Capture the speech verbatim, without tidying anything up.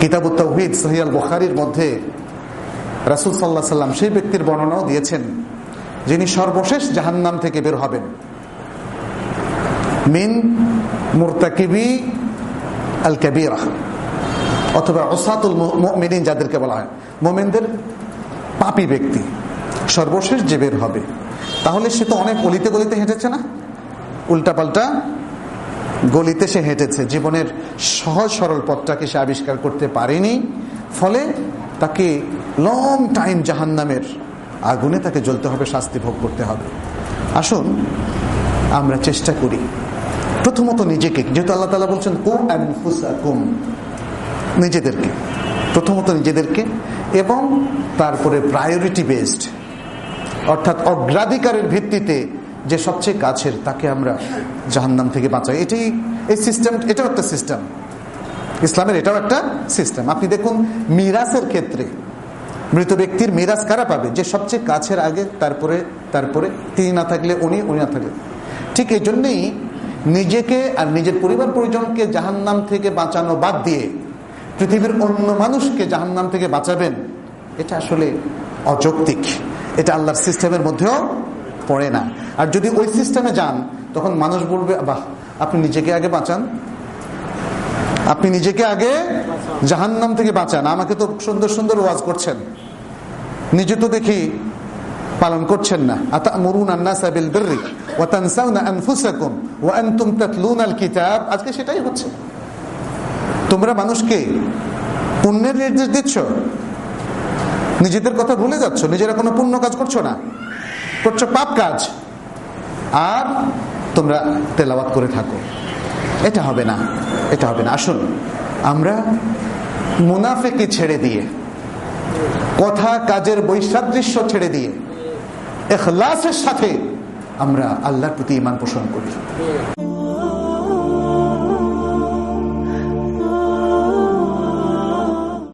কিতাবুত তাওহীদ সহিহ আল বুখারীর মধ্যে রাসূল সাল্লাল্লাহু আলাইহি ওয়াসাল্লাম সেই ব্যক্তির বর্ণনাও দিয়েছেন যিনি সর্বশেষ জাহান্নাম থেকে বের হবেন। মিন মুরতাকিবি আল কাবীরা, অথবা উসাতুল মুমিনিন যাদেরকে বলা হয়, মুমিনদের পাপী ব্যক্তি সর্বশেষ যে বের হবে। তাহলে সে তো অনেক গলিতে গলিতে হেঁটেছে না, উল্টাপাল্টা গলিতে সে হেঁটেছে, জীবনের সহজ সরল পথটাকে সে আবিষ্কার করতে পারেনি, ফলে তাকে লং টাইম জাহান্নামের আগুনে তাকে জ্বলতে হবে, শাস্তি ভোগ করতে হবে। আসুন আমরা চেষ্টা করি প্রথমত নিজেকে, যেহেতু আল্লাহ তাআলা বলছেন কু আনফুসাকুম, নিজেদেরকে, প্রথমত নিজেদেরকে, এবং তারপরে প্রায়োরিটি বেসড, অর্থাৎ অগ্রাধিকারের ভিত্তিতে যে সবচেয়ে কাছের তাকে আমরা জাহান্নাম থেকে বাঁচাই। এটাই এই সিস্টেম, এটাও একটা সিস্টেম, ইসলামের এটাও একটা সিস্টেম। আপনি দেখুন মিরাসের ক্ষেত্রে মৃত ব্যক্তির মিরাস কারা পাবে? যে সবচেয়ে কাছের আগে, তারপরে তারপরে তিনি না থাকলে উনি, উনি না থাকলে। ঠিক এই জন্যই নিজেকে আর নিজের পরিবার পরিজনকে জাহান্নাম থেকে বাঁচানো বাদ দিয়ে পৃথিবীর অন্য মানুষকে জাহান্নাম থেকে বাঁচাবেন, এটা আসলে অযৌক্তিক, এটা আল্লাহর সিস্টেমের মধ্যেও পড়ে না। আর যদি ওই সিস্টেমে যান তখন মানুষ বলবে বাহ, আপনি নিজেকে আগে বাঁচান, আপনি নিজেকে আগে জাহান্নাম থেকে বাঁচান, আমাকে তো সুন্দর সুন্দর ওয়াজ করছেন, নিজে তো দেখি পালন করছেন না। আতা'মুরুনা আন-নাসা বিল বিররি ওয়া তানসাউনা আনফুসাকুম ওয়া আনতুম তাতলুনাল কিতাব। আজকে সেটাই হচ্ছে, তোমরা মানুষকে পুণ্যের নির্দেশ দিচ্ছ, নিজেদের কথা ভুলে যাচ্ছ, নিজেরা কোনো পুণ্য কাজ করছো না, করছো পাপ কাজ, আর তোমরা তেলাওয়াত করে থাকো। এটা হবে না, এটা হবে না। আসুন আমরা মুনাফিকি ছেড়ে দিয়ে, কথা কাজের বৈসাদৃশ্য ছেড়ে দিয়ে ইখলাসের সাথে আমরা আল্লাহর প্রতি ঈমান পোষণ করি।